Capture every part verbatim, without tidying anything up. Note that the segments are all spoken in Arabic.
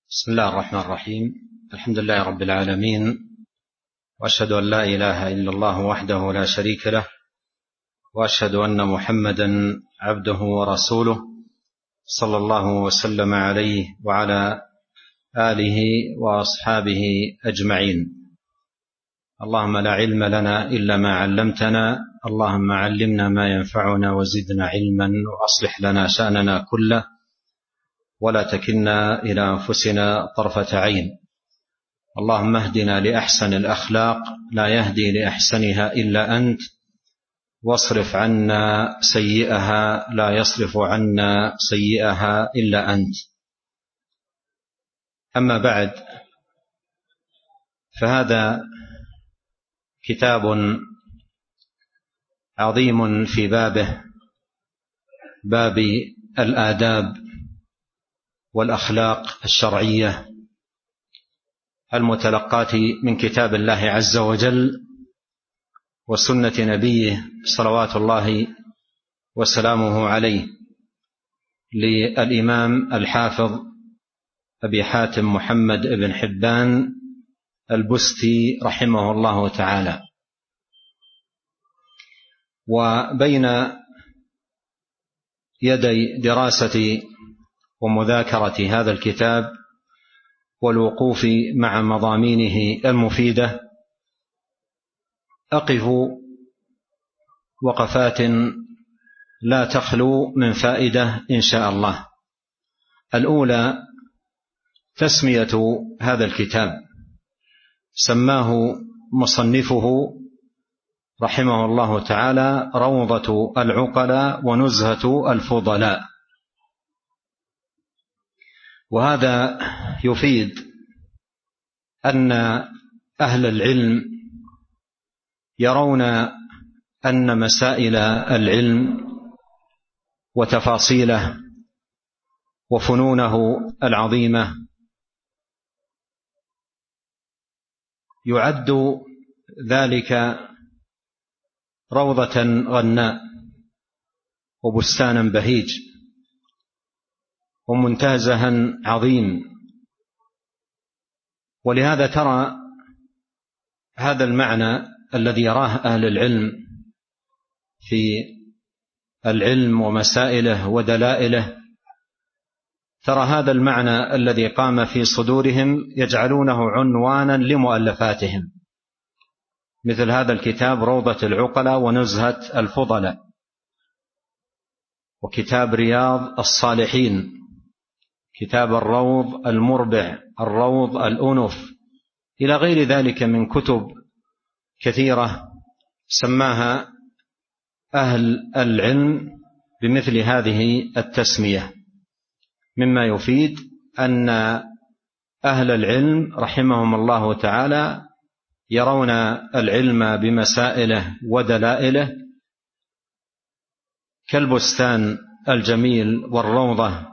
بسم الله الرحمن الرحيم. الحمد لله رب العالمين، وأشهد أن لا إله إلا الله وحده لا شريك له، وأشهد أن محمدا عبده ورسوله صلى الله وسلم عليه وعلى آله وأصحابه أجمعين. اللهم لا علم لنا إلا ما علمتنا، اللهم علمنا ما ينفعنا وزدنا علما، وأصلح لنا شأننا كله ولا تكلنا إلى أنفسنا طرفة عين. اللهم اهدنا لأحسن الأخلاق لا يهدي لأحسنها إلا أنت، واصرف عنا سيئها لا يصرف عنا سيئها إلا أنت. أما بعد، فهذا كتاب عظيم في بابه، باب الآداب والأخلاق الشرعية المتلقاة من كتاب الله عز وجل وسنة نبيه صلوات الله وسلامه عليه، للإمام الحافظ أبي حاتم محمد بن حبان البستي رحمه الله تعالى. وبين يدي دراسة ومذاكرة هذا الكتاب والوقوف مع مضامينه المفيدة أقف وقفات لا تخلو من فائدة إن شاء الله. الأولى تسمية هذا الكتاب، سماه مصنفه رحمه الله تعالى روضة العقلاء ونزهة الفضلاء، وهذا يفيد أن أهل العلم يرون أن مسائل العلم وتفاصيله وفنونه العظيمة يعد ذلك روضة غناء وبستانا بهيج ومنتزها عظيم. ولهذا ترى هذا المعنى الذي يراه أهل العلم في العلم ومسائله ودلائله، ترى هذا المعنى الذي قام في صدورهم يجعلونه عنوانا لمؤلفاتهم، مثل هذا الكتاب روضة العقلاء ونزهة الفضلاء، وكتاب رياض الصالحين، كتاب الروض المربع، الروض الأنف، إلى غير ذلك من كتب كثيرة سماها أهل العلم بمثل هذه التسمية، مما يفيد أن أهل العلم رحمهم الله تعالى يرون العلم بمسائله ودلائله كالبستان الجميل والروضة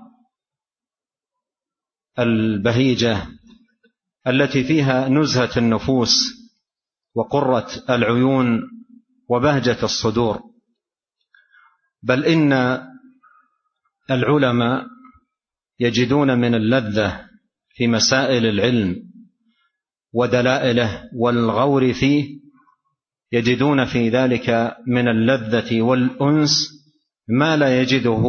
البهيجة التي فيها نزهة النفوس وقرة العيون وبهجة الصدور. بل إن العلماء يجدون من اللذة في مسائل العلم ودلائله والغور فيه، يجدون في ذلك من اللذة والأنس ما لا يجده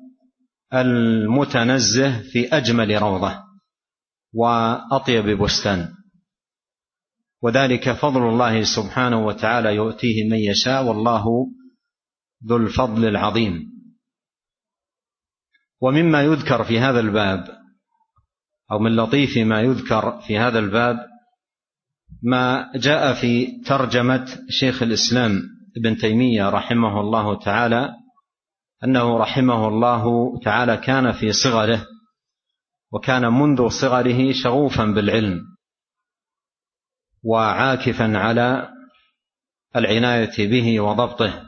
المتنزه في أجمل روضة وأطيب بستان، وذلك فضل الله سبحانه وتعالى يؤتيه من يشاء، والله ذو الفضل العظيم. ومما يذكر في هذا الباب، أو من لطيف ما يذكر في هذا الباب، ما جاء في ترجمة شيخ الإسلام ابن تيمية رحمه الله تعالى، أنه رحمه الله تعالى كان في صغره وكان منذ صغره شغوفا بالعلم وعاكفا على العناية به وضبطه،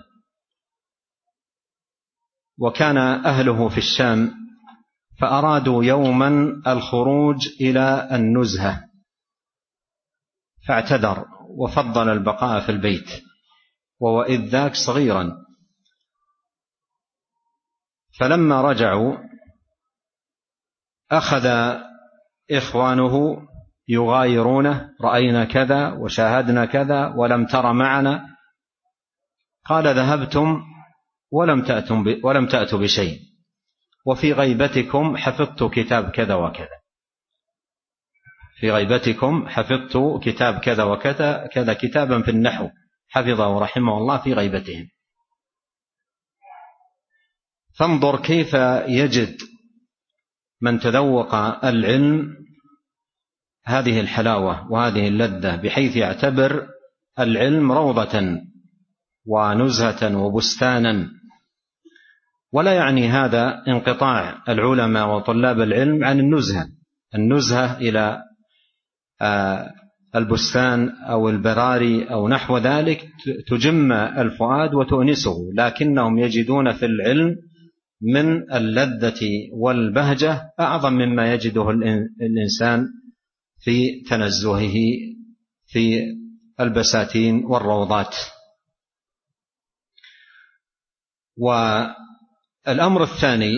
وكان أهله في الشام فأرادوا يوما الخروج إلى النزهة فاعتذر وفضل البقاء في البيت، وهو إذ ذاك صغيرا. فلما رجعوا أخذ إخوانه يغايرونه: رأينا كذا وشاهدنا كذا ولم تر معنا. قال: ذهبتم ولم تأتوا ولم تأتوا بشيء، وفي غيبتكم حفظت كتاب كذا وكذا، في غيبتكم حفظت كتاب كذا وكذا كذا كتابا في النحو حفظه رحمه الله في غيبتهم. فانظر كيف يجد من تذوق العلم هذه الحلاوة وهذه اللذة، بحيث يعتبر العلم روضة ونزهة وبستانا. ولا يعني هذا انقطاع العلماء وطلاب العلم عن النزهة، النزهة إلى البستان أو البراري أو نحو ذلك تجم الفؤاد وتؤنسه، لكنهم يجدون في العلم من اللذة والبهجة أعظم مما يجده الإنسان في تنزهه في البساتين والروضات. والأمر الثاني،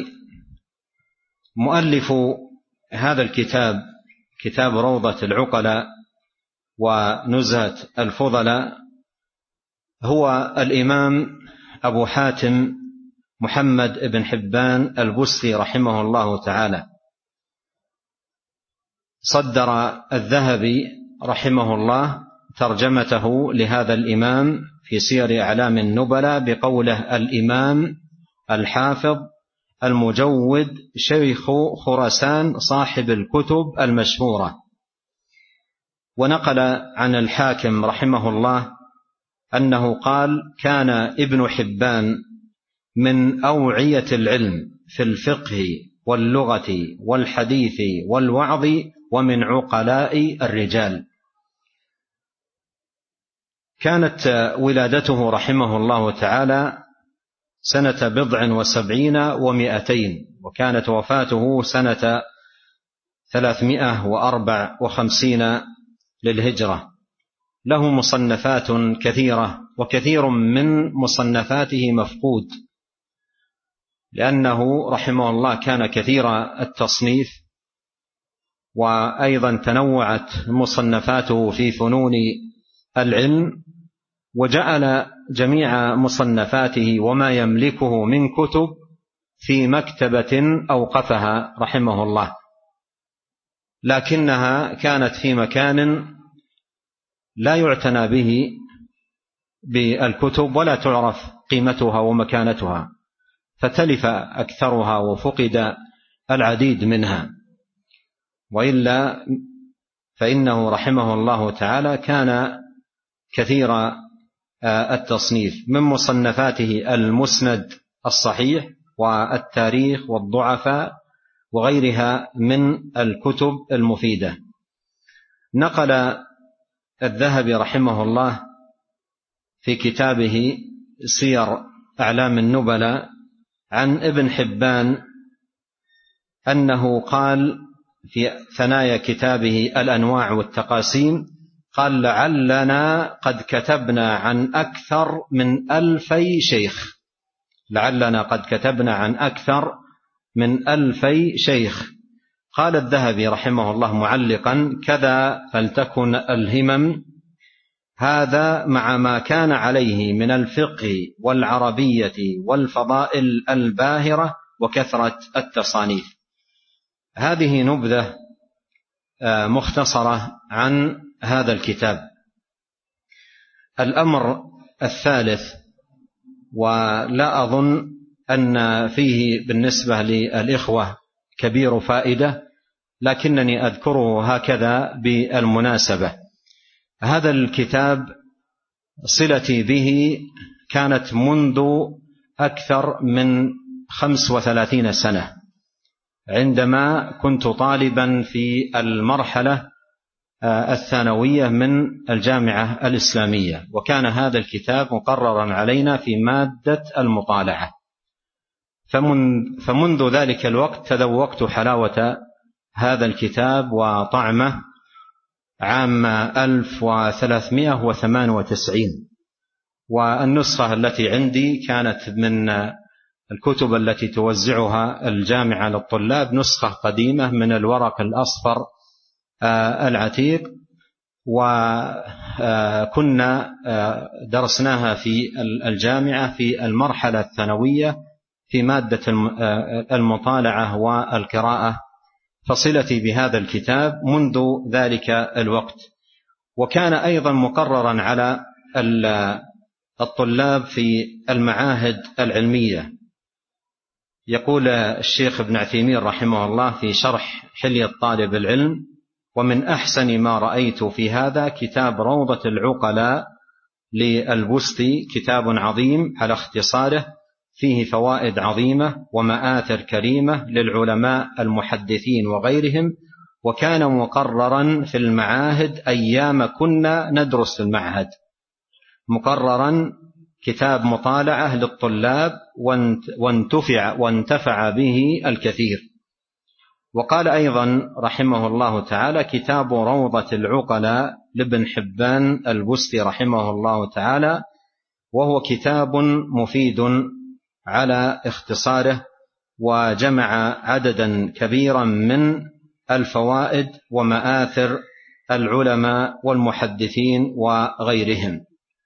مؤلف هذا الكتاب كتاب روضة العقلاء ونزهة الفضلاء هو الإمام أبو حاتم محمد بن حبان البستي رحمه الله تعالى. صدر الذهبي رحمه الله ترجمته لهذا الإمام في سير أعلام النبلاء بقوله: الإمام الحافظ المجود شيخ خراسان صاحب الكتب المشهورة. ونقل عن الحاكم رحمه الله أنه قال: كان ابن حبان من أوعية العلم في الفقه واللغة والحديث والوعظ، ومن عقلاء الرجال. كانت ولادته رحمه الله تعالى سنة بضع وسبعين ومائتين، وكانت وفاته سنة ثلاثمائة وأربع وخمسين للهجرة. له مصنفات كثيرة، وكثير من مصنفاته مفقود، لأنه رحمه الله كان كثير التصنيف، وأيضا تنوعت مصنفاته في فنون العلم، وجعل جميع مصنفاته وما يملكه من كتب في مكتبة أوقفها رحمه الله، لكنها كانت في مكان لا يعتنى به بالكتب ولا تعرف قيمتها ومكانتها، فتلف أكثرها وفقد العديد منها. وإلا فإنه رحمه الله تعالى كان كثير التصنيف، من مصنفاته المسند الصحيح والتاريخ والضعفاء وغيرها من الكتب المفيدة. نقل الذهبي رحمه الله في كتابه سير أعلام النبلاء عن ابن حبان أنه قال في ثنايا كتابه الأنواع والتقاسيم: قال: لعلنا قد كتبنا عن أكثر من ألفي شيخ، لعلنا قد كتبنا عن أكثر من ألفي شيخ. قال الذهبي رحمه الله معلقا: كذا فلتكن الهمم، هذا مع ما كان عليه من الفقه والعربية والفضائل الباهرة وكثرة التصانيف. هذه نبذة مختصرة عن هذا الكتاب. الأمر الثالث، ولا أظن أن فيه بالنسبة للإخوة كبير فائدة، لكنني أذكره هكذا بالمناسبة. هذا الكتاب صلتي به كانت منذ أكثر من خمس وثلاثين سنة، عندما كنت طالبا في المرحلة الثانوية من الجامعة الإسلامية، وكان هذا الكتاب مقررا علينا في مادة المطالعة. فمنذ ذلك الوقت تذوقت حلاوة هذا الكتاب وطعمه عام ألف وثلاثمائة وثمانية وتسعين، والنسخة التي عندي كانت من الكتب التي توزعها الجامعة للطلاب، نسخة قديمة من الورق الأصفر العتيق، وكنا درسناها في الجامعة في المرحلة الثانوية في مادة المطالعة والقراءة، فصلتي بهذا الكتاب منذ ذلك الوقت. وكان أيضا مقررا على الطلاب في المعاهد العلمية. يقول الشيخ ابن عثيمين رحمه الله في شرح حلية طالب العلم: ومن أحسن ما رأيت في هذا كتاب روضة العقلاء للبستي، كتاب عظيم على اختصاره، فيه فوائد عظيمة ومآثر كريمة للعلماء المحدثين وغيرهم، وكان مقررا في المعاهد أيام كنا ندرس في المعهد، مقررا كتاب مطالعة للطلاب وانتفع, وانتفع به الكثير. وقال أيضا رحمه الله تعالى: كتاب روضة العقلاء لابن حبان البستي رحمه الله تعالى، وهو كتاب مفيد على اختصاره، وجمع عددا كبيرا من الفوائد ومآثر العلماء والمحدثين وغيرهم.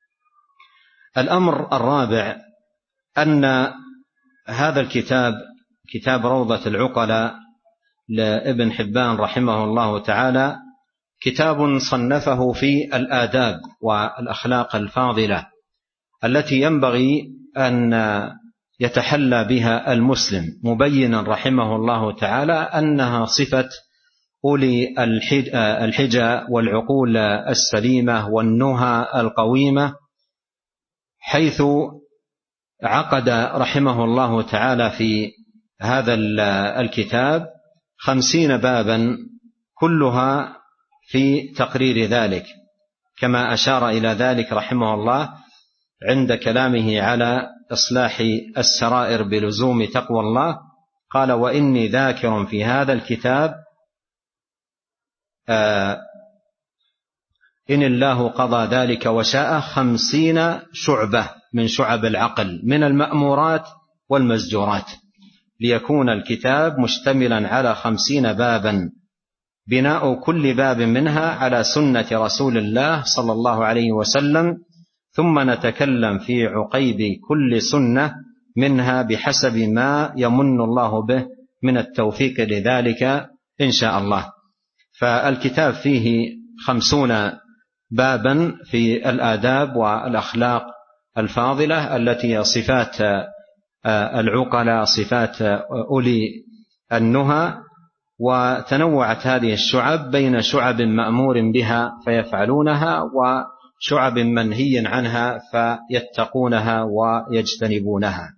الأمر الرابع أن هذا الكتاب، كتاب روضة العقلاء لابن حبان رحمه الله تعالى، كتاب صنفه في الآداب والأخلاق الفاضلة التي ينبغي أن يتحلى بها المسلم، مبينا رحمه الله تعالى أنها صفة أولي الحجة والعقول السليمة والنهى القويمة، حيث عقد رحمه الله تعالى في هذا الكتاب خمسين بابا كلها في تقرير ذلك، كما أشار إلى ذلك رحمه الله عند كلامه على إصلاح السرائر بلزوم تقوى الله. قال: وإني ذاكر في هذا الكتاب آه إن الله قضى ذلك وشاء خمسين شعبة من شعب العقل من المأمورات والمزجورات، ليكون الكتاب مشتملا على خمسين بابا، بناء كل باب منها على سنة رسول الله صلى الله عليه وسلم، ثم نتكلم في عقيب كل سنة منها بحسب ما يمن الله به من التوفيق لذلك إن شاء الله. فالكتاب فيه خمسون بابا في الآداب والأخلاق الفاضلة التي هي صفات العقلاء، صفات أولي النهى، وتنوعت هذه الشعب بين شعب مأمور بها فيفعلونها وشعب منهي عنها فيتقونها ويجتنبونها.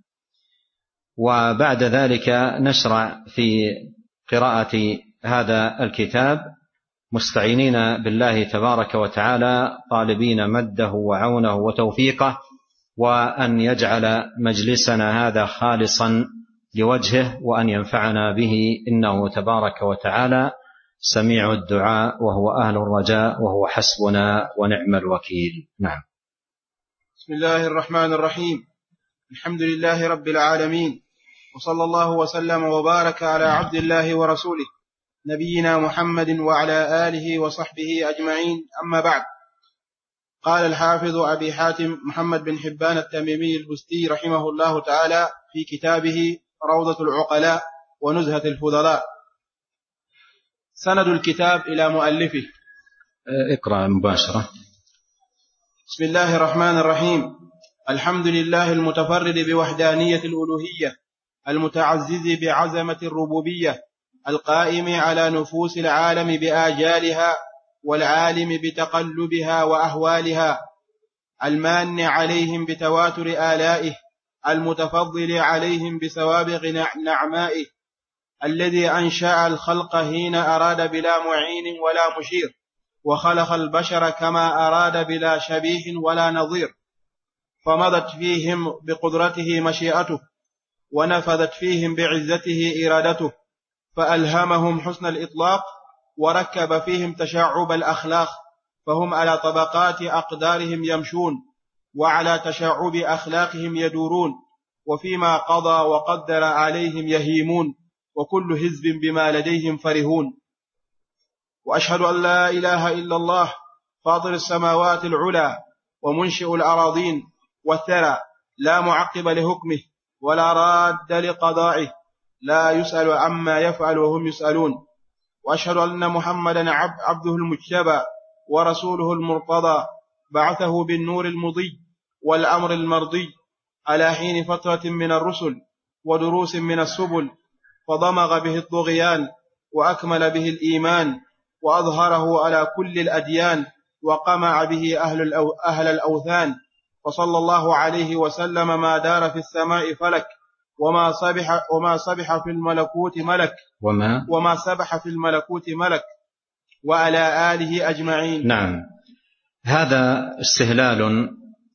وبعد ذلك نشرع في قراءة هذا الكتاب مستعينين بالله تبارك وتعالى، طالبين مده وعونه وتوفيقه، وأن يجعل مجلسنا هذا خالصا لوجهه، وأن ينفعنا به، إنه تبارك وتعالى سميع الدعاء وهو أهل الرجاء وهو حسبنا ونعم الوكيل. نعم. بسم الله الرحمن الرحيم. الحمد لله رب العالمين، وصلى الله وسلم وبارك على عبد الله ورسوله نبينا محمد وعلى آله وصحبه أجمعين، أما بعد. قال الحافظ أبي حاتم محمد بن حبان التميمي البستي رحمه الله تعالى في كتابه روضة العقلاء ونزهة الفضلاء: سند الكتاب إلى مؤلفه. اقرأ مباشرة. بسم الله الرحمن الرحيم. الحمد لله المتفرد بوحدانية الألوهية، المتعزز بعزمة الربوبية، القائم على نفوس العالم بآجالها، والعالم بتقلبها وأهوالها، المان عليهم بتواتر آلائه، المتفضل عليهم بسوابغ نعمائه، الذي أنشأ الخلق حين أراد بلا معين ولا مشير، وخلق البشر كما أراد بلا شبيه ولا نظير، فمضت فيهم بقدرته مشيئته، ونفذت فيهم بعزته إرادته، فألهمهم حسن الإطلاق، وركب فيهم تشعب الأخلاق، فهم على طبقات أقدارهم يمشون، وعلى تشعب أخلاقهم يدورون، وفيما قضى وقدر عليهم يهيمون، وكل حزب بما لديهم فرهون. وأشهد أن لا إله إلا الله فاطر السماوات العلى ومنشئ الأراضين والثرى لا معقب لحكمه ولا راد لقضائه لا يسأل عما يفعل وهم يسألون. وأشهد أن محمدا عبده المجتبى ورسوله المرتضى بعثه بالنور المضي والأمر المرضي على حين فترة من الرسل ودروس من السبل، فضمغ به الطغيان وأكمل به الإيمان وأظهره على كل الأديان وقمع به أهل, أهل الأوثان. وصلى الله عليه وسلم ما دار في السماء فلك وما سبح, وما سبح في الملكوت ملك وما, وما سبح في الملكوت ملك وعلى آله أجمعين. نعم. هذا استهلال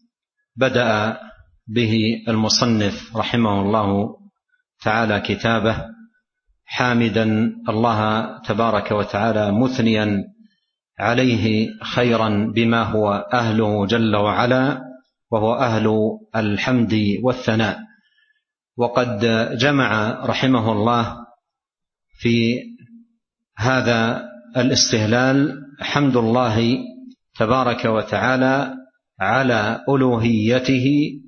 بدأ به المصنف رحمه الله تعالى كتابه، حامدا الله تبارك وتعالى مثنيا عليه خيرا بما هو أهله جل وعلا، وهو أهل الحمد والثناء. وقد جمع رحمه الله في هذا الاستهلال حمد الله تبارك وتعالى على ألوهيته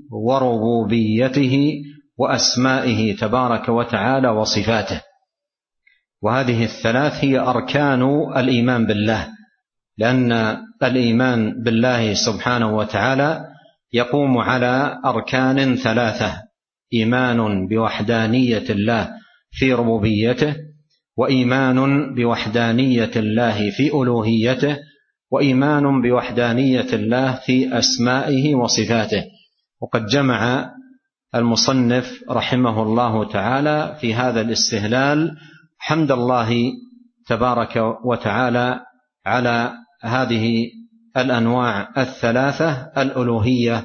وربوبيته وأسمائه تبارك وتعالى وصفاته، وهذه الثلاث هي أركان الإيمان بالله، لأن الإيمان بالله سبحانه وتعالى يقوم على أركان ثلاثة: إيمان بوحدانية الله في ربوبيته، وإيمان بوحدانية الله في ألوهيته، وإيمان بوحدانية الله في أسمائه وصفاته. وقد جمع المصنف رحمه الله تعالى في هذا الاستهلال حمد الله تبارك وتعالى على هذه الأنواع الثلاثة: الألوهية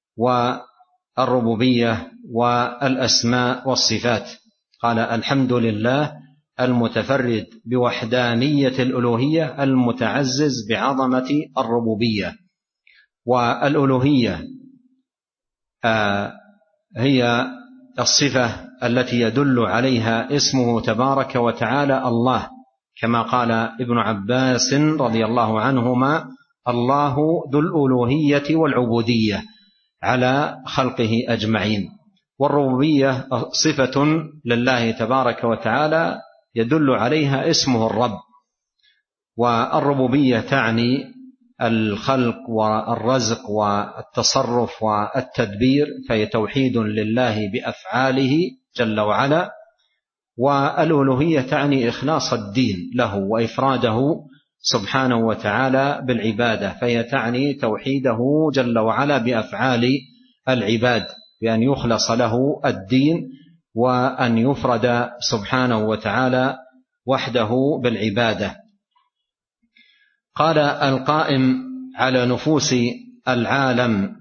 والربوبية والأسماء والصفات. قال: الحمد لله المتفرد بوحدانية الألوهية المتعزز بعظمة الربوبية. والألوهية آه هي الصفة التي يدل عليها اسمه تبارك وتعالى الله، كما قال ابن عباس رضي الله عنهما: الله ذو الألوهية والعبودية على خلقه أجمعين. والربوبية صفة لله تبارك وتعالى يدل عليها اسمه الرب، والربوبية تعني الخلق والرزق والتصرف والتدبير، فهي توحيد لله بأفعاله جل وعلا. والألوهية تعني إخلاص الدين له وإفراده سبحانه وتعالى بالعبادة، فهي تعني توحيده جل وعلا بأفعال العباد، بأن يخلص له الدين وأن يفرد سبحانه وتعالى وحده بالعبادة. قال: القائم على نفوس العالم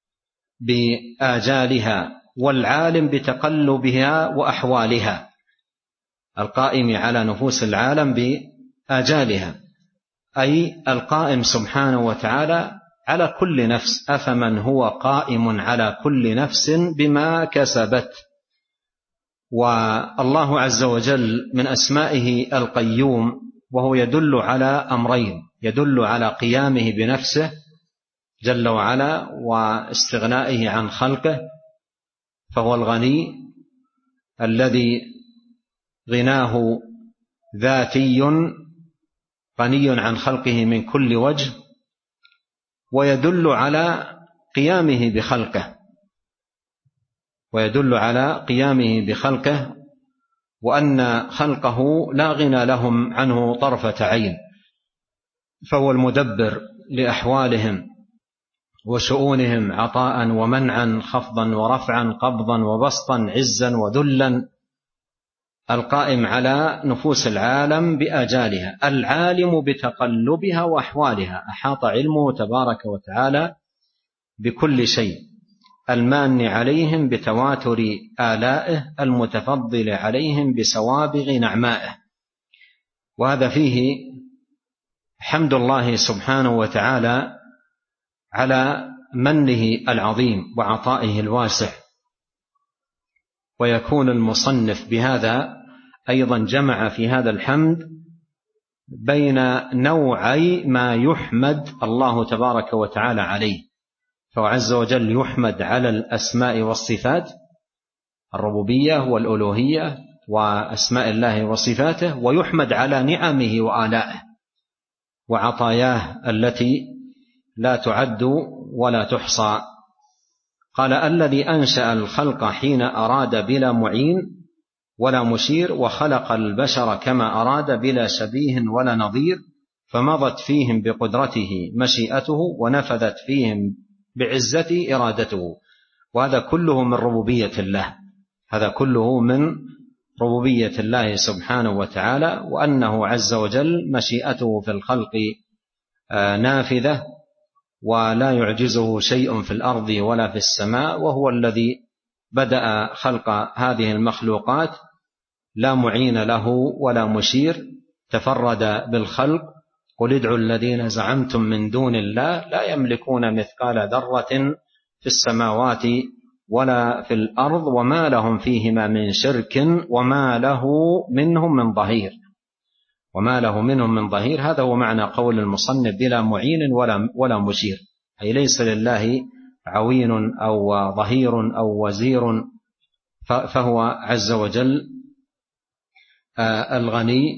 بآجالها والعالم بتقلبها وأحوالها. القائم على نفوس العالم بآجالها أي القائم سبحانه وتعالى على كل نفس. أفمن هو قائم على كل نفس بما كسبت. والله عز وجل من أسمائه القيوم، وهو يدل على أمرين: يدل على قيامه بنفسه جل وعلا واستغنائه عن خلقه، فهو الغني الذي غناه ذاتي غني عن خلقه من كل وجه، ويدل على قيامه بخلقه ويدل على قيامه بخلقه وأن خلقه لا غنى لهم عنه طرفة عين، فهو المدبر لأحوالهم وشؤونهم عطاء ومنعا، خفضا ورفعا، قبضا وبسطا، عزا وذلا. القائم على نفوس العالم بآجالها، العالم بتقلبها وأحوالها، أحاط علمه تبارك وتعالى بكل شيء، المان عليهم بتواتر آلائه، المتفضل عليهم بسوابغ نعمائه. وهذا فيه حمد الله سبحانه وتعالى على منه العظيم وعطائه الواسع. ويكون المصنف بهذا أيضا جمع في هذا الحمد بين نوعي ما يحمد الله تبارك وتعالى عليه، فهو عز وجل يحمد على الأسماء والصفات، الربوبية والألوهية وأسماء الله وصفاته، ويحمد على نعمه وآلائه وعطاياه التي لا تعد ولا تحصى. قال: الذي أنشأ الخلق حين أراد بلا معين ولا مشير، وخلق البشر كما أراد بلا شبيه ولا نظير، فمضت فيهم بقدرته مشيئته، ونفذت فيهم بعزته إرادته. وهذا كله من ربوبية الله، هذا كله من ربوبية الله سبحانه وتعالى، وأنه عز وجل مشيئته في الخلق نافذة، ولا يعجزه شيء في الأرض ولا في السماء، وهو الذي بدأ خلق هذه المخلوقات، لا معين له ولا مشير، تفرد بالخلق. قل ادعوا الذين زعمتم من دون الله لا يملكون مثقال ذرة في السماوات ولا في الأرض وما لهم فيهما من شرك وما له منهم من ظهير وما له منهم من ظهير. هذا هو معنى قول المصنف: بلا معين ولا ولا مشير، أي ليس لله عوين أو ظهير أو وزير، فهو عز وجل الغني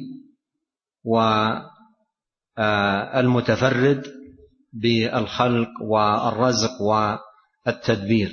والمتفرد بالخلق والرزق والتدبير.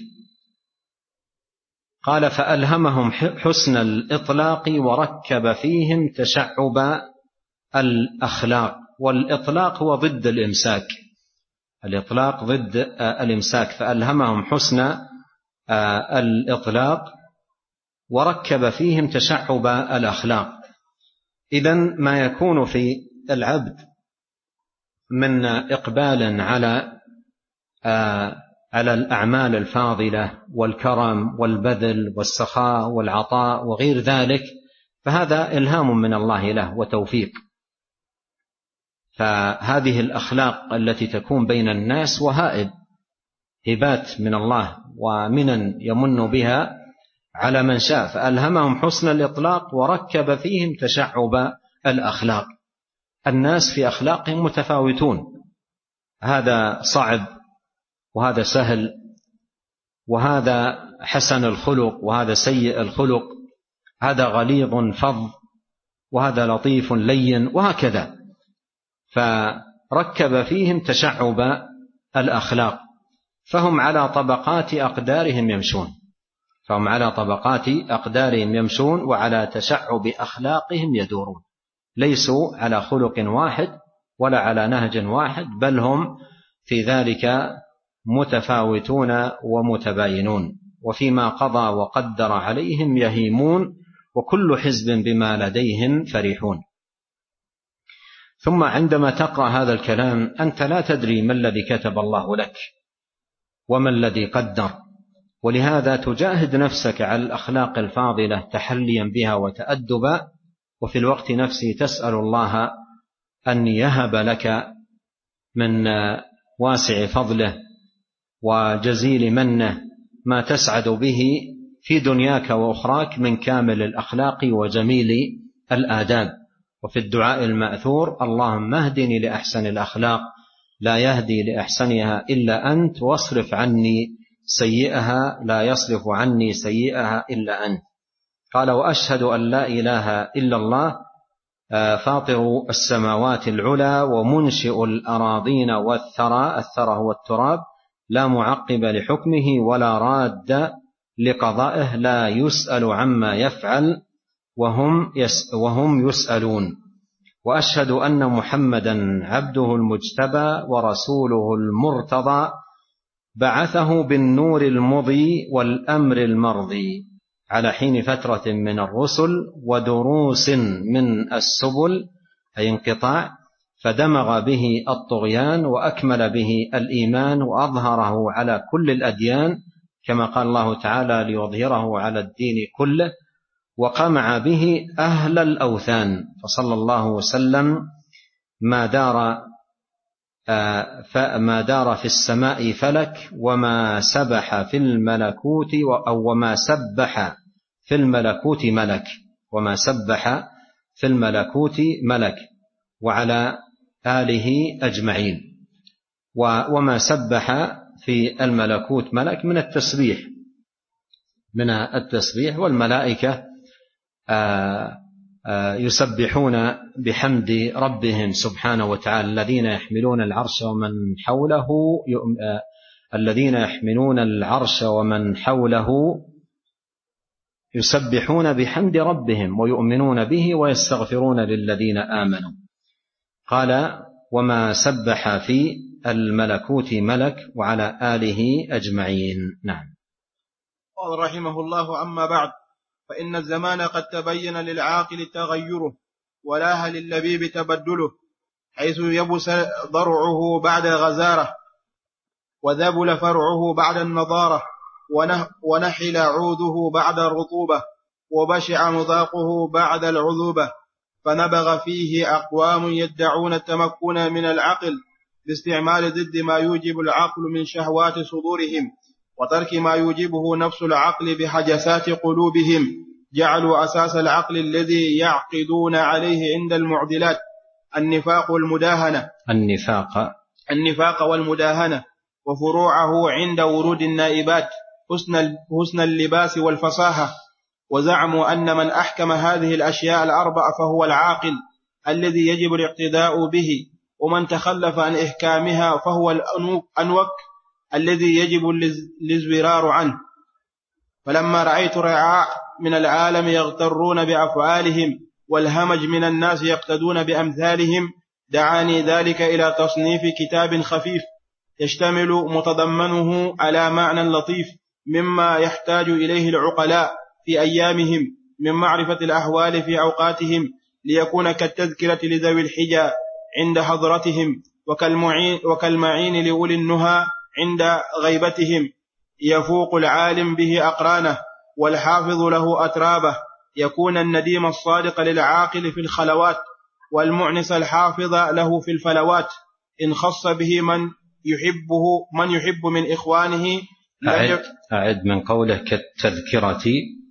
قال: فألهمهم حسن الإطلاق وركب فيهم تشعب الأخلاق. والإطلاق هو ضد الإمساك، الإطلاق ضد الإمساك، فألهمهم حسن الإطلاق وركب فيهم تشعب الأخلاق. إذن ما يكون في العبد من إقبال على على الأعمال الفاضلة والكرم والبذل والسخاء والعطاء وغير ذلك، فهذا إلهام من الله له وتوفيق. فهذه الأخلاق التي تكون بين الناس وهائب، هبات من الله ومنن يمن بها على من شاء، فألهمهم حسن الإطلاق وركب فيهم تشعب الأخلاق. الناس في أخلاقهم متفاوتون، هذا صعب وهذا سهل، وهذا حسن الخلق وهذا سيء الخلق، هذا غليظ فظ وهذا لطيف لين، وهكذا. فركب فيهم تشعب الأخلاق، فهم على طبقات أقدارهم يمشون فهم على طبقات أقدارهم يمشون وعلى تشعب أخلاقهم يدورون، ليسوا على خلق واحد ولا على نهج واحد، بل هم في ذلك متفاوتون ومتباينون، وفيما قضى وقدر عليهم يهيمون، وكل حزب بما لديهم فرحون. ثم عندما تقرأ هذا الكلام أنت لا تدري ما الذي كتب الله لك وما الذي قدر، ولهذا تجاهد نفسك على الأخلاق الفاضلة تحليا بها وتأدبا، وفي الوقت نفسه تسأل الله أن يهب لك من واسع فضله وجزيل منه ما تسعد به في دنياك وأخراك من كامل الأخلاق وجميل الآداب. وفي الدعاء المأثور: اللهم اهدني لأحسن الأخلاق لا يهدي لأحسنها إلا أنت، واصرف عني سيئها لا يصرف عني سيئها إلا أنت. قال: وأشهد أن لا إله إلا الله فاطر السماوات العلى ومنشئ الأراضين والثرى، الثرى هو التراب، لا معقب لحكمه ولا راد لقضائه، لا يسأل عما يفعل وهم, يس وهم يسألون. وأشهد أن محمدا عبده المجتبى ورسوله المرتضى، بعثه بالنور المضي والأمر المرضي على حين فترة من الرسل ودروس من السبل، أي انقطاع، فدمغ به الطغيان وأكمل به الإيمان وأظهره على كل الأديان، كما قال الله تعالى: ليظهره على الدين كله، وقمع به أهل الأوثان. فصلى الله وسلم ما دار فما دار في السماء فلك وما سبح في الملكوت أو وما سبح في الملكوت ملك وما سبح في الملكوت ملك وعلى آله أجمعين. وما سبح في الملكوت ملك من التسبيح من التسبيح والملائكة يسبحون بحمد ربهم سبحانه وتعالى. الذين يحملون العرش ومن حوله الذين يحملون العرش ومن حوله يسبحون بحمد ربهم ويؤمنون به ويستغفرون للذين آمنوا. قال وما سبح في الملكوت ملك وعلى آله أجمعين. نعم. قال رحمه الله: أما بعد، فإن الزمان قد تبين للعاقل تغيره ولاها لللبيب تبدله، حيث يبس ضرعه بعد غزارة، وذبل فرعه بعد النضارة، ونحل عوده بعد الرطوبة، وبشع مذاقه بعد العذوبة، فنبغ فيه أقوام يدعون التمكن من العقل باستعمال ضد ما يوجب العقل من شهوات صدورهم، وترك ما يوجبه نفس العقل بحجسات قلوبهم، جعلوا أساس العقل الذي يعقدون عليه عند المعدلات النفاق والمداهنة النفاق النفاق والمداهنة وفروعه عند ورود النائبات حسن اللباس والفصاحة، وزعموا أن من أحكم هذه الأشياء الأربع فهو العاقل الذي يجب الاقتداء به، ومن تخلف عن إحكامها فهو الأنوك الذي يجب الازورار عنه. فلما رأيت رعاع من العالم يغترون بأفعالهم والهمج من الناس يقتدون بأمثالهم، دعاني ذلك إلى تصنيف كتاب خفيف يشتمل متضمنه على معنى لطيف مما يحتاج إليه العقلاء في أيامهم من معرفة الأحوال في أوقاتهم، ليكون كالتذكرة لذوي الحجى عند حضرتهم، وكالمعين, وكالمعين لأولي النهى عند غيبتهم، يفوق العالم به أقرانه والحافظ له أترابه، يكون النديم الصادق للعاقل في الخلوات، والمعنس الحافظ له في الفلوات، إن خص به من يحبه من يحب من إخوانه. أعد, أعد من قوله كالتذكرة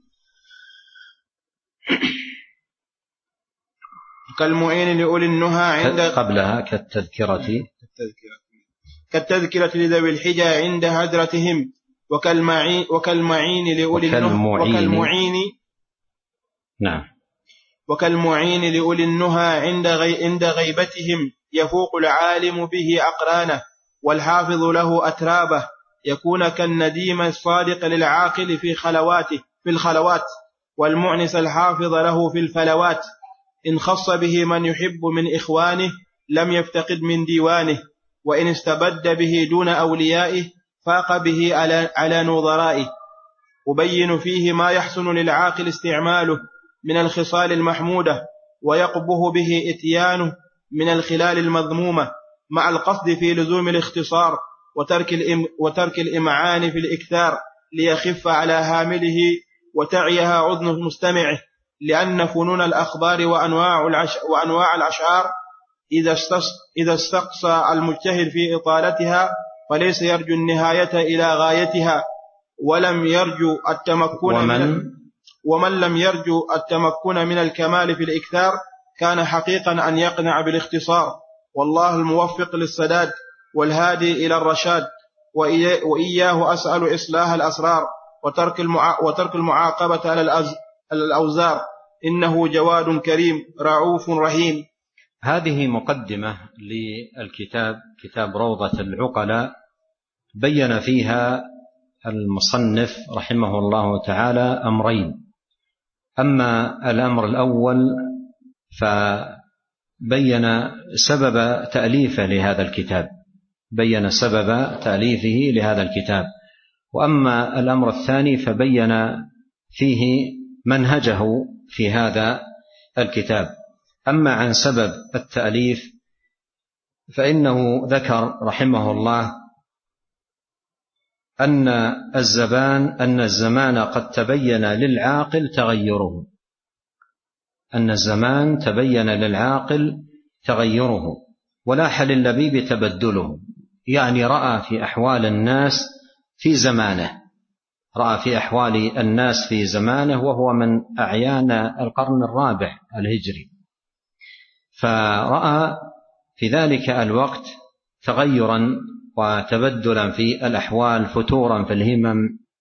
كالمعين لأولي النهى عند قبلها كالتذكرة كالتذكرة لذوي الحجى عند هدرتهم، وكالمعين, وكالمعين لأولي النهى وكالمعين نعم وكالمعين لأولي النهى عند غي عند غيبتهم، يفوق العالم به أقرانه والحافظ له أترابه، يكون كالنديم الصادق للعاقل في خلواته في الخلوات، والمعنس الحافظ له في الفلوات، إن خص به من يحب من إخوانه لم يفتقد من ديوانه، وإن استبد به دون أوليائه فاق به على, على نظرائه. أبين فيه ما يحسن للعاقل استعماله من الخصال المحمودة، ويقبه به إتيانه من الخلال المذمومة، مع القصد في لزوم الاختصار وترك, الإم وترك الإمعان في الإكثار، ليخف على هامله وتعيها أذن مستمعه، لأن فنون الأخبار وأنواع, العش وأنواع الأشعار إذا استقصى المجتهد في إطالتها فليس يرجو النهاية إلى غايتها، ولم يرجو التمكن من ومن لم يرجو التمكن من الكمال في الإكثار كان حقيقا أن يقنع بالاختصار. والله الموفق للسداد والهادي إلى الرشاد، وإياه أسأل إصلاح الأسرار وترك, المع... وترك المعاقبة على الأز... الأوزار، إنه جواد كريم رعوف رحيم. هذه مقدمة للكتاب، كتاب روضة العقلاء، بين فيها المصنف رحمه الله تعالى أمرين. أما الأمر الأول فبين سبب تأليفه لهذا الكتاب بين سبب تأليفه لهذا الكتاب وأما الأمر الثاني فبين فيه منهجه في هذا الكتاب. أما عن سبب التأليف فإنه ذكر رحمه الله أن الزمان أن الزمان قد تبين للعاقل تغيره أن الزمان تبين للعاقل تغيره ولاح لللبيب تبدله، يعني رأى في أحوال الناس في زمانه رأى في أحوال الناس في زمانه وهو من أعيان القرن الرابع الهجري، فرأى في ذلك الوقت تغيرا وتبدلا في الأحوال، فتورا في الهمم،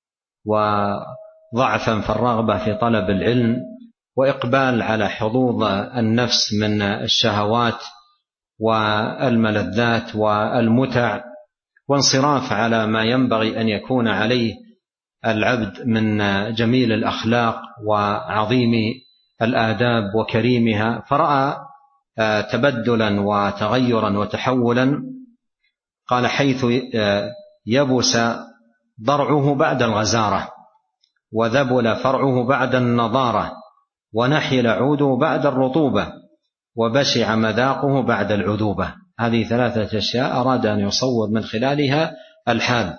وضعفا في الرغبة في طلب العلم، وإقبال على حظوظ النفس من الشهوات والملذات والمتع، وانصراف على ما ينبغي أن يكون عليه العبد من جميل الأخلاق وعظيم الآداب وكريمها. فرأى تبدلا وتغيرا وتحولا، قال: حيث يبس ضرعه بعد الغزارة، وذبل فرعه بعد النضارة، ونحل عوده بعد الرطوبة، وبشع مذاقه بعد العذوبة. هذه ثلاثة أشياء أراد أن يصور من خلالها الحال.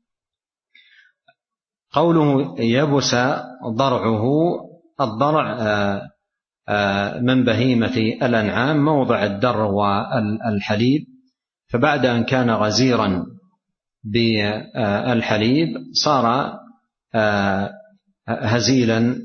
قوله يبس ضرعه، الضرع من بهيمة الأنعام، موضع الدر والحليب، فبعد أن كان غزيرا بالحليب صار هزيلا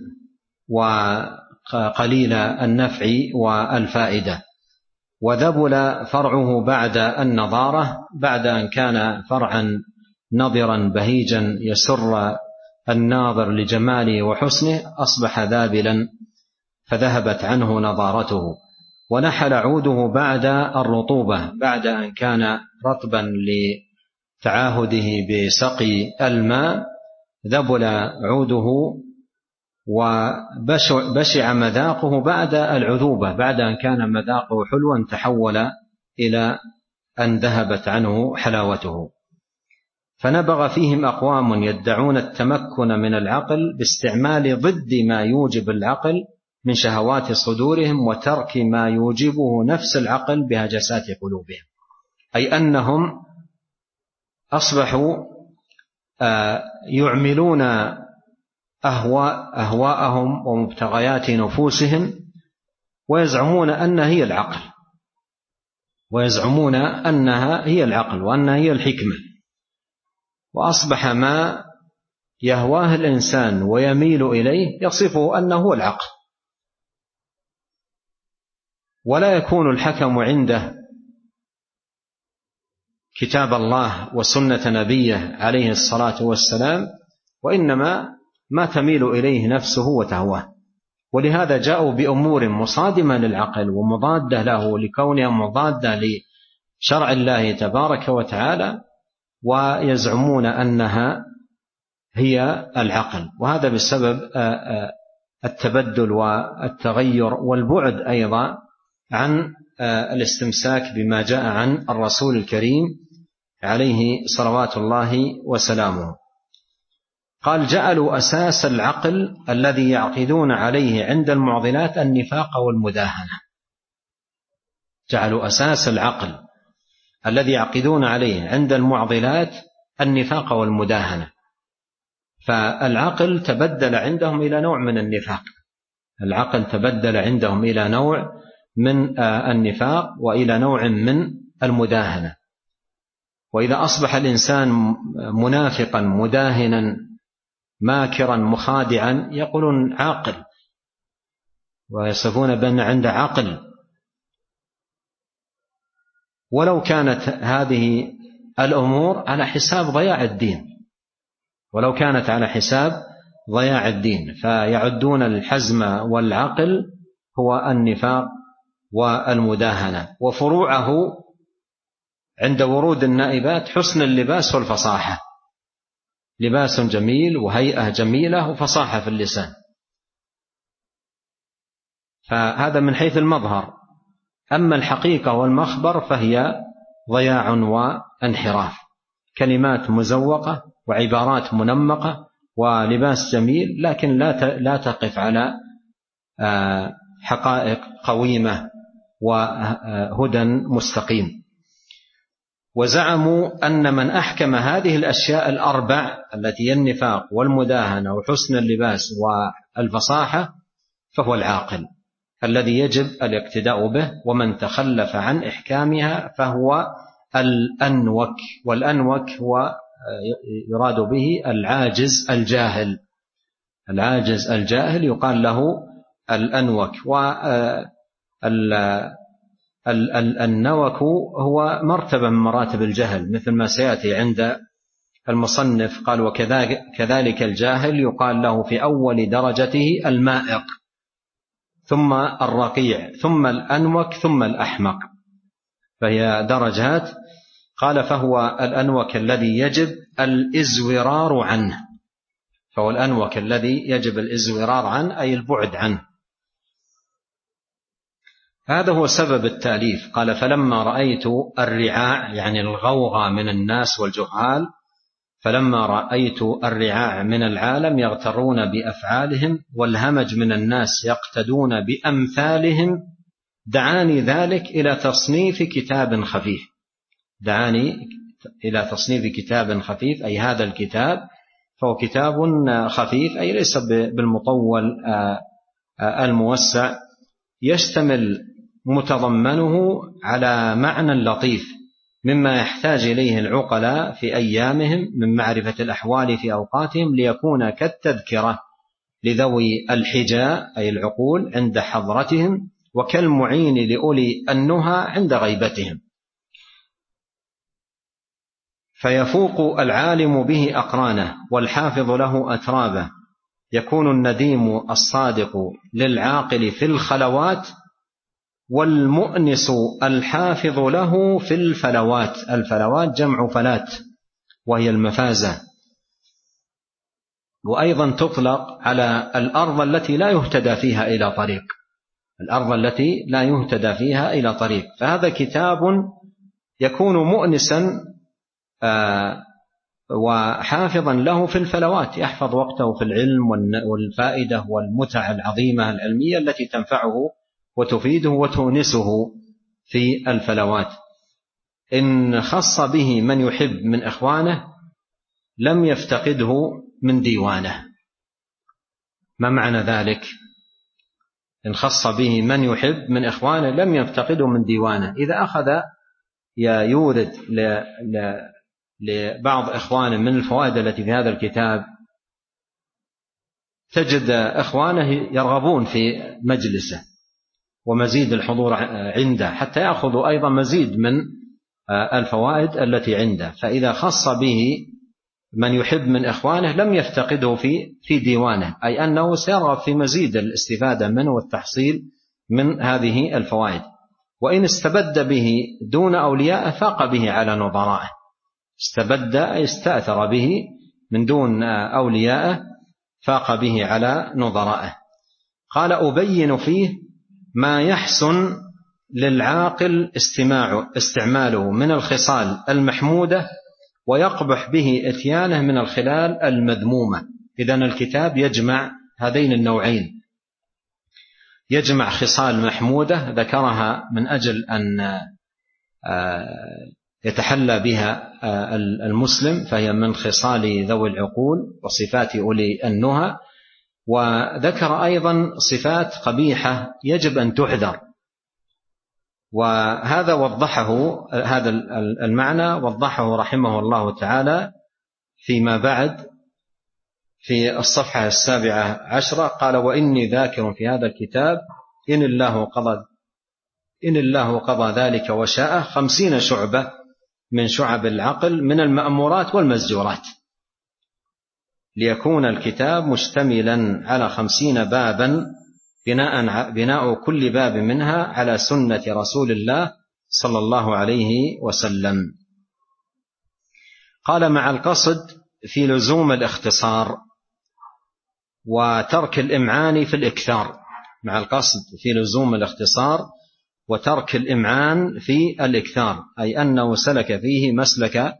وقليل النفع والفائدة. وذبل فرعه بعد النضارة، بعد أن كان فرعا نضرا بهيجا يسر الناظر لجماله وحسنه، أصبح ذابلا فذهبت عنه نضارته. ونحل عوده بعد الرطوبة، بعد أن كان رطبا لتعاهده بسقي الماء، ذبل عوده وبشع مذاقه بعد العذوبة، بعد أن كان مذاقه حلوا تحول إلى أن ذهبت عنه حلاوته. فنبغ فيهم أقوام يدعون التمكن من العقل باستعمال ضد ما يوجب العقل من شهوات صدورهم، وترك ما يوجبه نفس العقل بهجسات قلوبهم. أي أنهم أصبحوا يعملون أهواء أهواءهم ومبتغيات نفوسهم، ويزعمون أنها هي العقل، ويزعمون أنها هي العقل وأنها هي الحكمة. وأصبح ما يهواه الإنسان ويميل إليه يصفه أنه هو العقل، ولا يكون الحكم عنده كتاب الله وسنة نبيه عليه الصلاة والسلام، وإنما ما تميل إليه نفسه وتهواه. ولهذا جاءوا بأمور مصادمة للعقل ومضادة له لكونها مضادة لشرع الله تبارك وتعالى، ويزعمون أنها هي العقل. وهذا بسبب التبدل والتغير والبعد أيضا عن الاستمساك بما جاء عن الرسول الكريم عليه صلوات الله وسلامه. قال: جعلوا أساس العقل الذي يعقدون عليه عند المعضلات النفاق والمداهنة. جعلوا أساس العقل الذي يعقدون عليه عند المعضلات النفاق والمداهنة. فالعقل تبدل عندهم إلى نوع من النفاق، العقل تبدل عندهم إلى نوع من النفاق وإلى نوع من المداهنة. وإذا أصبح الإنسان منافقا مداهنا ماكرا مخادعا يقولون عاقل، ويصفون بأن عنده عقل. ولو كانت هذه الأمور على حساب ضياع الدين، ولو كانت على حساب ضياع الدين، فيعدون الحزم والعقل هو النفاق والمداهنة. وفروعه عند ورود النائبات حسن اللباس والفصاحة، لباس جميل وهيئة جميلة وفصاحة في اللسان. فهذا من حيث المظهر. أما الحقيقة والمخبر فهي ضياع وانحراف، كلمات مزوقة وعبارات منمقة ولباس جميل، لكن لا تقف على حقائق قويمة وهدى مستقيم. وزعموا أن من أحكم هذه الأشياء الأربع التي هي النفاق والمداهنة وحسن اللباس والفصاحة فهو العاقل الذي يجب الاقتداء به، ومن تخلف عن إحكامها فهو الأنوك. والأنوك هو يراد به العاجز الجاهل، العاجز الجاهل يقال له الأنوك. النوك هو مرتبة من مراتب الجهل، مثل ما سيأتي عند المصنف. قال وكذلك الجاهل يقال له في أول درجته المائق، ثم الرقيع، ثم الأنوك، ثم الأحمق، فهي درجات. قال فهو الأنوك الذي يجب الإزورار عنه، فهو الأنوك الذي يجب الإزورار عنه أي البعد عنه. هذا هو سبب التأليف. قال فلما رأيت الرعاع، يعني الغوغاء من الناس والجهال، فلما رأيت الرعاع من العالم يغترون بأفعالهم والهمج من الناس يقتدون بأمثالهم، دعاني ذلك إلى تصنيف كتاب خفيف. دعاني إلى تصنيف كتاب خفيف، أي هذا الكتاب فهو كتاب خفيف، أي ليس بالمطول الموسع، يشتمل متضمنه على معنى لطيف مما يحتاج إليه العقلاء في أيامهم من معرفة الأحوال في أوقاتهم، ليكون كالتذكرة لذوي الحجى أي العقول عند حضرتهم، وكالمعين لأولي النهى عند غيبتهم. فيفوق العالم به أقرانه والحافظ له أترابه، يكون النديم الصادق للعاقل في الخلوات، والمؤنس الحافظ له في الفلوات. الفلوات جمع فلات وهي المفازة، وأيضا تطلق على الأرض التي لا يهتدى فيها إلى طريق، الأرض التي لا يهتدى فيها إلى طريق. فهذا كتاب يكون مؤنسا وحافظا له في الفلوات، يحفظ وقته في العلم والفائدة والمتع العظيمة العلمية التي تنفعه وتفيده وتؤنسه في الفلوات. إن خص به من يحب من إخوانه لم يفتقده من ديوانه. ما معنى ذلك؟ إن خص به من يحب من إخوانه لم يفتقده من ديوانه. إذا أخذ يورد لبعض إخوانه من الفوائد التي في هذا الكتاب، تجد إخوانه يرغبون في مجلسه ومزيد الحضور عنده حتى يأخذوا أيضا مزيد من الفوائد التي عنده. فإذا خص به من يحب من إخوانه لم يفتقده في في ديوانه، أي أنه سيرغب في مزيد الاستفادة منه والتحصيل من هذه الفوائد. وإن استبد به دون أولياء فاق به على نظرائه. استبد أي استأثر به من دون أولياء فاق به على نظرائه. قال أبين فيه ما يحسن للعاقل استماعه استعماله من الخصال المحمودة، ويقبح به إتيانه من الخلال المذمومة. إذن الكتاب يجمع هذين النوعين، يجمع خصال محمودة ذكرها من أجل أن يتحلى بها المسلم، فهي من خصال ذوي العقول وصفات أولي النهى، وذكر أيضا صفات قبيحة يجب أن تحذر. وهذا وضحه، هذا المعنى وضحه رحمه الله تعالى فيما بعد في الصفحة السابعة عشرة. قال وإني ذاكر في هذا الكتاب إن الله قضى إن الله قضى ذلك وشاء خمسين شعبة من شعب العقل من المأمورات والمزجورات، ليكون الكتاب مشتملا على خمسين بابا، بناء, بناء كل باب منها على سنة رسول الله صلى الله عليه وسلم. قال مع القصد في لزوم الاختصار وترك الإمعان في الإكثار. مع القصد في لزوم الاختصار وترك الإمعان في الإكثار، أي أنه سلك فيه مسلك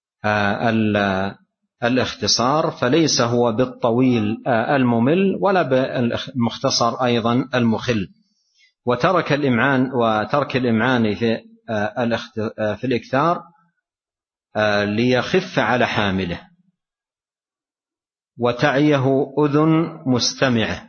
الاختصار، فليس هو بالطويل الممل ولا بالمختصر أيضا المخل. وترك الإمعان وترك الإمعان في في الإكثار ليخف على حامله وتعيه أذن مستمعه،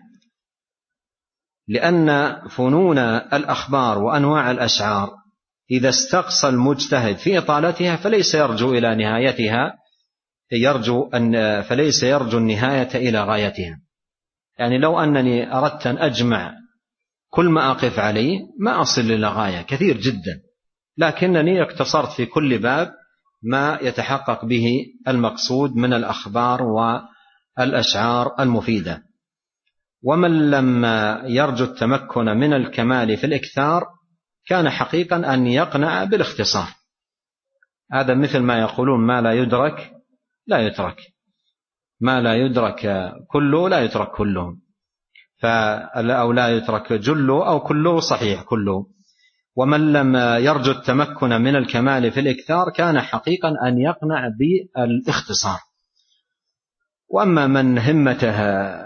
لأن فنون الأخبار وأنواع الأشعار إذا استقصى المجتهد في إطالتها فليس يرجو إلى نهايتها يرجو أن فليس يرجو النهاية إلى غايتها. يعني لو أنني أردت أن أجمع كل ما أقف عليه ما أصل إلى غاية كثير جدا، لكنني اقتصرت في كل باب ما يتحقق به المقصود من الأخبار والأشعار المفيدة. ومن لم يرجو التمكن من الكمال في الإكثار كان حقيقا أن يقنع بالاختصار. هذا مثل ما يقولون ما لا يدرك لا يترك، ما لا يدرك كله لا يترك كله، أو لا يترك جله أو كله صحيح كله. ومن لم يرجو التمكن من الكمال في الإكثار كان حقيقا أن يقنع بالاختصار. وأما من همته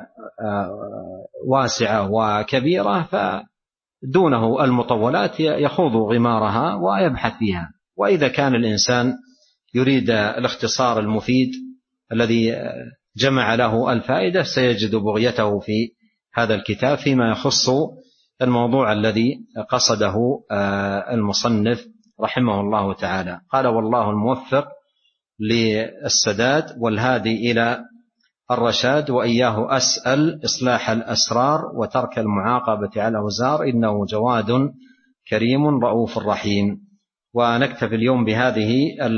واسعة وكبيرة فدونه المطولات يخوض غمارها ويبحث فيها. وإذا كان الإنسان يريد الاختصار المفيد الذي جمع له الفائدة سيجد بغيته في هذا الكتاب فيما يخص الموضوع الذي قصده المصنف رحمه الله تعالى. قال: والله الموفق للسداد والهادي إلى الرشاد، وإياه أسأل إصلاح الأسرار وترك المعاقبة على الأوزار، إنه جواد كريم رؤوف رحيم. ونكتفي اليوم بهذه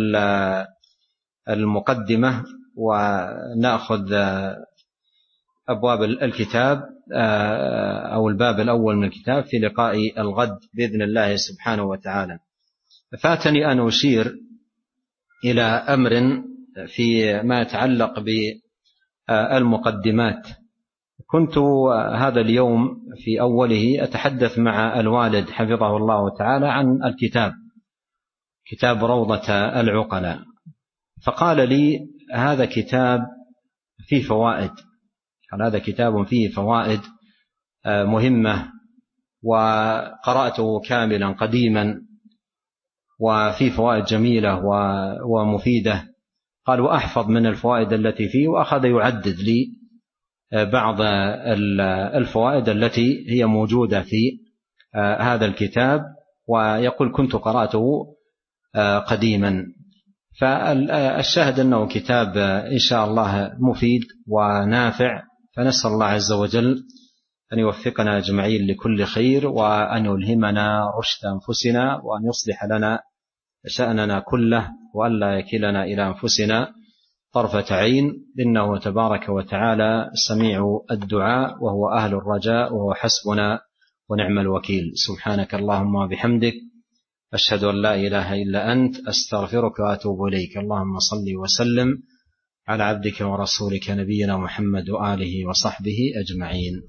المقدمة ونأخذ أبواب الكتاب أو الباب الأول من الكتاب في لقاء الغد بإذن الله سبحانه وتعالى. فاتني أن أشير إلى أمر في ما يتعلق بالمقدمات. كنت هذا اليوم في أوله أتحدث مع الوالد حفظه الله تعالى عن الكتاب، كتاب روضة العقلاء، فقال لي: هذا كتاب فيه فوائد، هذا كتاب فيه فوائد مهمة، وقرأته كاملا قديما وفيه فوائد جميلة ومفيدة. قال: وأحفظ من الفوائد التي فيه، وأخذ يعدد لي بعض الفوائد التي هي موجودة في هذا الكتاب، ويقول: كنت قرأته قديما. فالشاهد أنه كتاب إن شاء الله مفيد ونافع، فنسأل الله عز وجل أن يوفقنا أجمعين لكل خير، وأن يلهمنا رشد أنفسنا، وأن يصلح لنا شأننا كله، وأن لا يكلنا إلى أنفسنا طرفة عين، إنه تبارك وتعالى سميع الدعاء وهو أهل الرجاء وهو حسبنا ونعم الوكيل. سبحانك اللهم وبحمدك، أشهد أن لا إله إلا أنت، أستغفرك وأتوب إليك. اللهم صل وسلم على عبدك ورسولك نبينا محمد وآله وصحبه أجمعين.